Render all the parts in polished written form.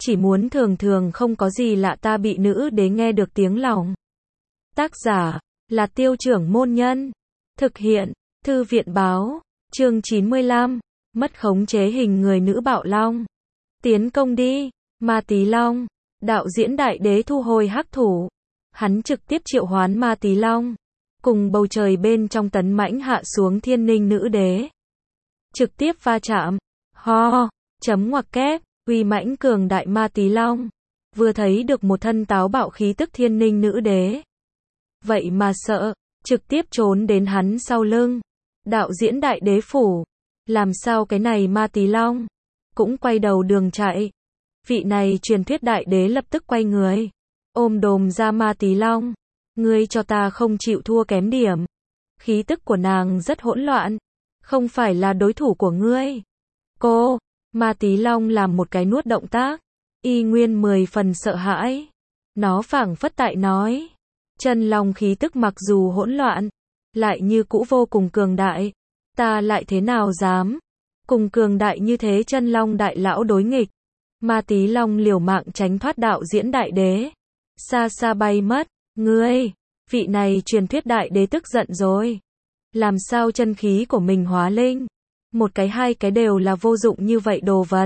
chỉ muốn thường thường không có gì lạ ta bị nữ đế nghe được tiếng lòng. Tác giả là Tiêu Trưởng Môn Nhân. Thực hiện Thư viện Báo. Chương 95. Mất khống chế hình người nữ bạo long. Tiến công đi, Ma Tí Long. Đạo diễn đại đế thu hồi hắc thủ. Hắn trực tiếp triệu hoán Ma Tí Long. Cùng bầu trời bên trong tấn mãnh hạ xuống thiên ninh nữ đế. Trực tiếp va chạm. Ho, chấm ngoặc kép, uy mãnh cường đại Ma Tí Long. Vừa thấy được một thân táo bạo khí tức thiên ninh nữ đế. Vậy mà sợ, trực tiếp trốn đến hắn sau lưng. Đạo diễn đại đế phủ. Làm sao cái này Ma Tí Long cũng quay đầu đường chạy. Vị này truyền thuyết đại đế lập tức quay người. Ôm đồm ra Ma Tí Long. Ngươi cho ta không chịu thua kém điểm. Khí tức của nàng rất hỗn loạn. Không phải là đối thủ của ngươi. Cô, Ma Tí Long làm một cái nuốt động tác. Y nguyên 10 phần sợ hãi. Nó phảng phất tại nói. Chân long khí tức mặc dù hỗn loạn, lại như cũ vô cùng cường đại. Ta lại thế nào dám cùng cường đại như thế chân long đại lão đối nghịch. Ma Tí Long liều mạng tránh thoát đạo diễn đại đế. Xa xa bay mất. Ngươi, vị này truyền thuyết đại đế tức giận rồi. Làm sao chân khí của mình hóa linh? Một cái hai cái đều là vô dụng như vậy đồ vật.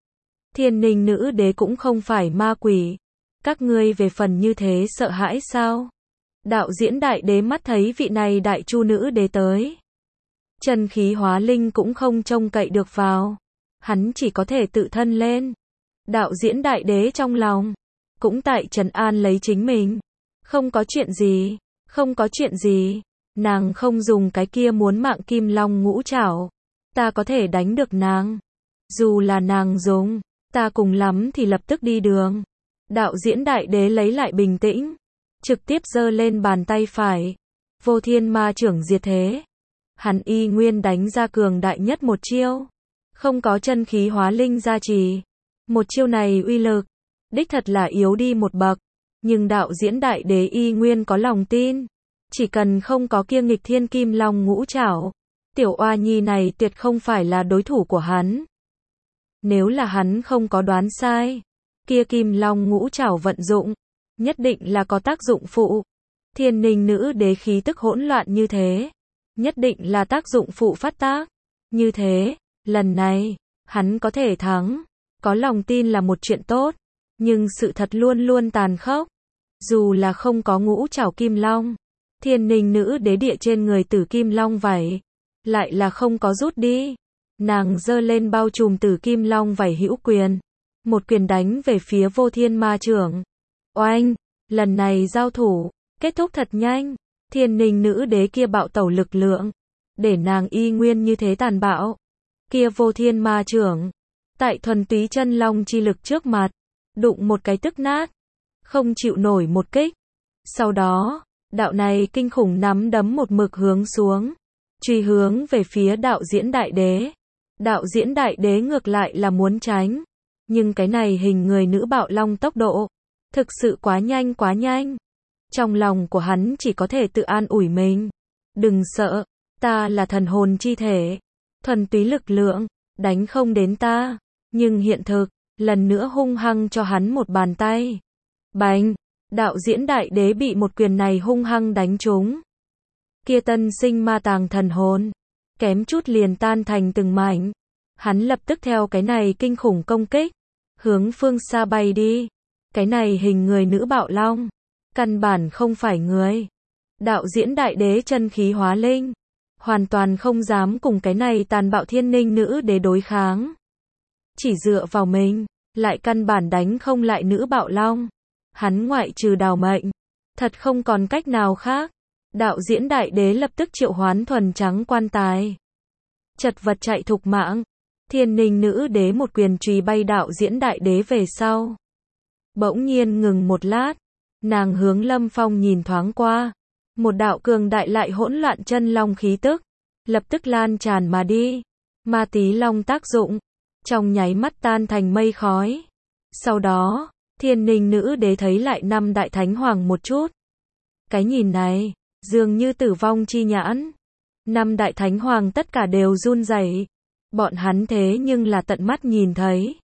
Thiên ninh nữ đế cũng không phải ma quỷ. Các ngươi về phần như thế sợ hãi sao? Đạo diễn đại đế mắt thấy vị này đại chu nữ đế tới. Chân khí hóa linh cũng không trông cậy được vào. Hắn chỉ có thể tự thân lên. Đạo diễn đại đế trong lòng cũng tại trấn an lấy chính mình. Không có chuyện gì, không có chuyện gì. Nàng không dùng cái kia muốn mạng kim long ngũ trảo. Ta có thể đánh được nàng. Dù là nàng dùng, ta cùng lắm thì lập tức đi đường. Đạo diễn đại đế lấy lại bình tĩnh. Trực tiếp giơ lên bàn tay phải. Vô thiên ma trưởng diệt thế. Hắn y nguyên đánh ra cường đại nhất một chiêu. Không có chân khí hóa linh gia trì. Một chiêu này uy lực. Đích thật là yếu đi một bậc. Nhưng đạo diễn đại đế y nguyên có lòng tin. Chỉ cần không có kia nghịch thiên kim long ngũ trảo. Tiểu oa nhi này tuyệt không phải là đối thủ của hắn. Nếu là hắn không có đoán sai. Kia kim long ngũ trảo vận dụng. Nhất định là có tác dụng phụ. Thiên ninh nữ đế khí tức hỗn loạn như thế. Nhất định là tác dụng phụ phát tác. Như thế, lần này, hắn có thể thắng. Có lòng tin là một chuyện tốt. Nhưng sự thật luôn luôn tàn khốc. Dù là không có ngũ trảo kim long. Thiên ninh nữ đế địa trên người tử kim long vảy. Lại là không có rút đi. Nàng giơ lên bao trùm tử kim long vảy hữu quyền. Một quyền đánh về phía vô thiên ma trưởng. Oanh, lần này giao thủ, kết thúc thật nhanh. Thiên ninh nữ đế kia bạo tẩu lực lượng. Để nàng y nguyên như thế tàn bạo. Kia vô thiên ma trưởng. Tại thuần túy chân long chi lực trước mặt. Đụng một cái tức nát. Không chịu nổi một kích. Sau đó, đạo này kinh khủng nắm đấm một mực hướng xuống. Truy hướng về phía đạo diễn đại đế. Đạo diễn đại đế ngược lại là muốn tránh. Nhưng cái này hình người nữ bạo long tốc độ. Thực sự quá nhanh quá nhanh. Trong lòng của hắn chỉ có thể tự an ủi mình. Đừng sợ, ta là thần hồn chi thể. Thuần túy lực lượng, đánh không đến ta. Nhưng hiện thực, lần nữa hung hăng cho hắn một bàn tay. Bành, đạo diễn đại đế bị một quyền này hung hăng đánh trúng. Kia tân sinh ma tàng thần hồn. Kém chút liền tan thành từng mảnh. Hắn lập tức theo cái này kinh khủng công kích. Hướng phương xa bay đi. Cái này hình người nữ bạo long. Căn bản không phải người. Đạo diễn đại đế chân khí hóa linh. Hoàn toàn không dám cùng cái này tàn bạo thiên ninh nữ đế đối kháng. Chỉ dựa vào mình. Lại căn bản đánh không lại nữ bạo long. Hắn ngoại trừ đào mệnh. Thật không còn cách nào khác. Đạo diễn đại đế lập tức triệu hoán thuần trắng quan tài. Chật vật chạy thục mạng. Thiên ninh nữ đế một quyền chùy bay đạo diễn đại đế về sau. Bỗng nhiên ngừng một lát. Nàng hướng Lâm Phong nhìn thoáng qua. Một đạo cường đại lại hỗn loạn chân long khí tức. Lập tức lan tràn mà đi. Ma Tí Long tác dụng. Trong nháy mắt tan thành mây khói. Sau đó, thiên ninh nữ đế thấy lại năm đại thánh hoàng một chút. Cái nhìn này, dường như tử vong chi nhãn. Năm đại thánh hoàng tất cả đều run rẩy. Bọn hắn thế nhưng là tận mắt nhìn thấy.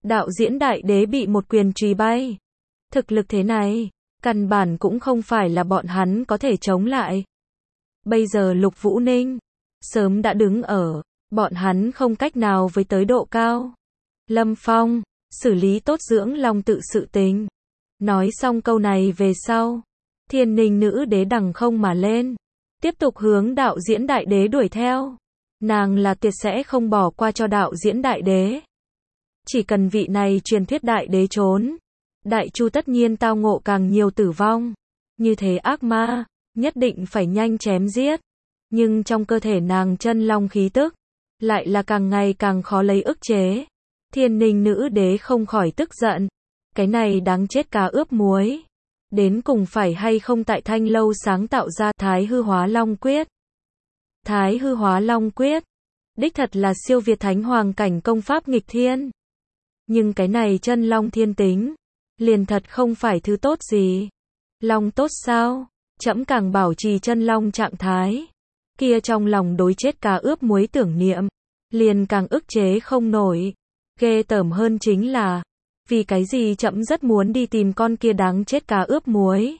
đạo diễn đại đế bị một quyền chùy bay. Thực lực thế này, căn bản cũng không phải là bọn hắn có thể chống lại. Bây giờ Lục Vũ Ninh sớm đã đứng ở, bọn hắn không cách nào với tới độ cao. Lâm Phong, xử lý tốt dưỡng long tự sự tình. Nói xong câu này về sau, Thiên Ninh nữ đế đằng không mà lên, tiếp tục hướng đạo diễn đại đế đuổi theo. Nàng là tuyệt sẽ không bỏ qua cho đạo diễn đại đế. Chỉ cần vị này truyền thuyết đại đế trốn, Đại Chu tất nhiên tao ngộ càng nhiều tử vong. Như thế ác ma, nhất định phải nhanh chém giết. Nhưng trong cơ thể nàng chân long khí tức, lại là càng ngày càng khó lấy ức chế. Thiên Ninh nữ đế không khỏi tức giận. Cái này đáng chết cá ướp muối. Đến cùng phải hay không tại Thanh Lâu sáng tạo ra Thái Hư Hóa Long Quyết. Thái Hư Hóa Long Quyết, đích thật là siêu việt thánh hoàng cảnh công pháp nghịch thiên. Nhưng cái này chân long thiên tính, liền thật không phải thứ tốt gì. Long tốt sao? Trẫm càng bảo trì chân long trạng thái. Kia trong lòng đối chết cá ướp muối tưởng niệm, liền càng ức chế không nổi. Ghê tởm hơn chính là, vì cái gì trẫm rất muốn đi tìm con kia đáng chết cá ướp muối.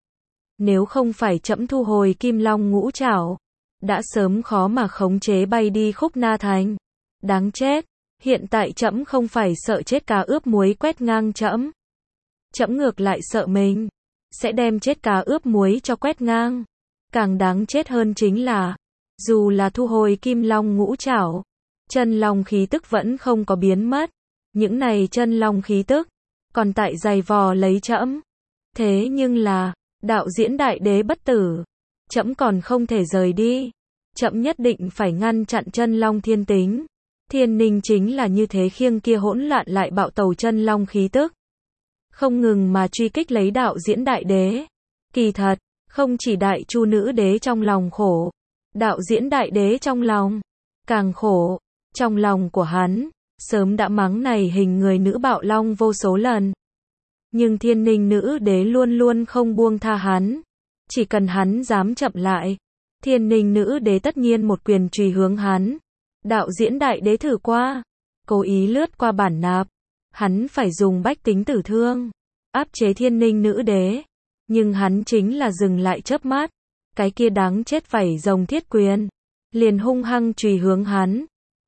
Nếu không phải trẫm thu hồi Kim Long ngũ trảo, đã sớm khó mà khống chế bay đi Khúc Na Thành. Đáng chết, hiện tại trẫm không phải sợ chết cá ướp muối quét ngang trẫm. Trẫm ngược lại sợ mình sẽ đem chết cá ướp muối cho quét ngang. Càng đáng chết hơn chính là, dù là thu hồi Kim Long ngũ trảo, chân long khí tức vẫn không có biến mất. Những này chân long khí tức còn tại giày vò lấy trẫm. Thế nhưng là, đạo diễn đại đế bất tử, trẫm còn không thể rời đi. Trẫm nhất định phải ngăn chặn chân long thiên tính. Thiên Ninh chính là như thế khiêng kia hỗn loạn lại bạo tàu chân long khí tức, không ngừng mà truy kích lấy đạo diễn đại đế. Kỳ thật, không chỉ Đại Chu nữ đế trong lòng khổ, đạo diễn đại đế trong lòng càng khổ. Trong lòng của hắn sớm đã mắng này hình người nữ bạo long vô số lần. Nhưng Thiên Ninh nữ đế luôn luôn không buông tha hắn. Chỉ cần hắn dám chậm lại, Thiên Ninh nữ đế tất nhiên một quyền chùy hướng hắn. Đạo diễn đại đế thử qua, cố ý lướt qua bản nạp. Hắn phải dùng bách tính tử thương, áp chế Thiên Ninh nữ đế. Nhưng hắn chính là dừng lại chớp mắt. Cái kia đáng chết vảy rồng thiết quyền, liền hung hăng chùy hướng hắn.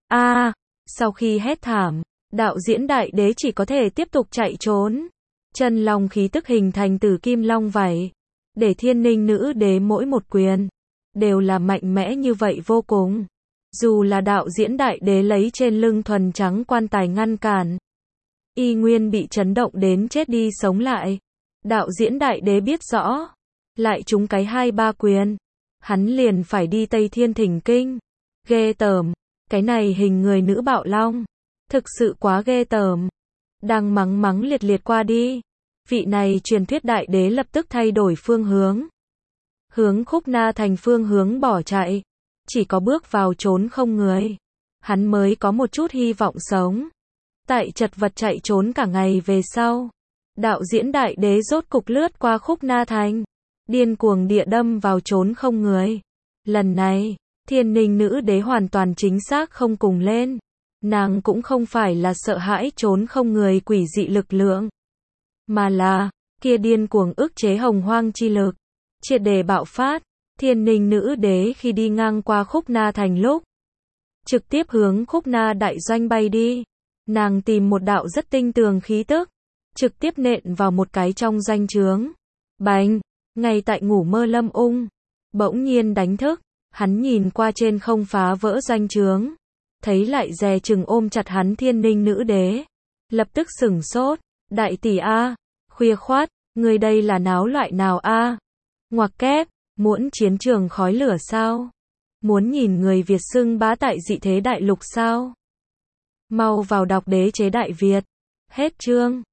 Sau khi hét thảm, đạo diễn đại đế chỉ có thể tiếp tục chạy trốn. Chân long khí tức hình thành từ kim long vảy, để Thiên Ninh nữ đế mỗi một quyền đều là mạnh mẽ như vậy vô cùng. Dù là đạo diễn đại đế lấy trên lưng thuần trắng quan tài ngăn cản, y nguyên bị chấn động đến chết đi sống lại. Đạo diễn đại đế biết rõ, lại trúng cái 2-3 quyền, hắn liền phải đi Tây Thiên thỉnh kinh. Ghê tởm, cái này hình người nữ bạo long, thực sự quá ghê tởm. Đang mắng liệt liệt qua đi, vị này truyền thuyết đại đế lập tức thay đổi phương hướng. Hướng Khúc Na Thành phương hướng bỏ chạy. Chỉ có bước vào trốn không người, hắn mới có một chút hy vọng sống. Tại chật vật chạy trốn cả ngày về sau, đạo diễn đại đế rốt cục lướt qua Khúc Na Thành, điên cuồng địa đâm vào trốn không người. Lần này, Thiên Ninh nữ đế hoàn toàn chính xác không cùng lên. Nàng cũng không phải là sợ hãi trốn không người quỷ dị lực lượng, mà là, kia điên cuồng ức chế hồng hoang chi lực, triệt để bạo phát. Thiên Ninh nữ đế khi đi ngang qua Khúc Na Thành lúc, trực tiếp hướng Khúc Na đại doanh bay đi. Nàng tìm một đạo rất tinh tường khí tức, trực tiếp nện vào một cái trong doanh trướng. Bành, ngay tại ngủ mơ Lâm Ung bỗng nhiên đánh thức, hắn nhìn qua trên không phá vỡ doanh trướng, thấy lại dè chừng ôm chặt hắn Thiên Ninh nữ đế, lập tức sửng sốt. Đại tỷ a, khuya khoát, người đây là náo loại nào a? Ngoặc kép, muốn chiến trường khói lửa sao? Muốn nhìn người Việt xưng bá tại dị thế đại lục sao? Mau vào đọc Đế chế Đại Việt. Hết chương.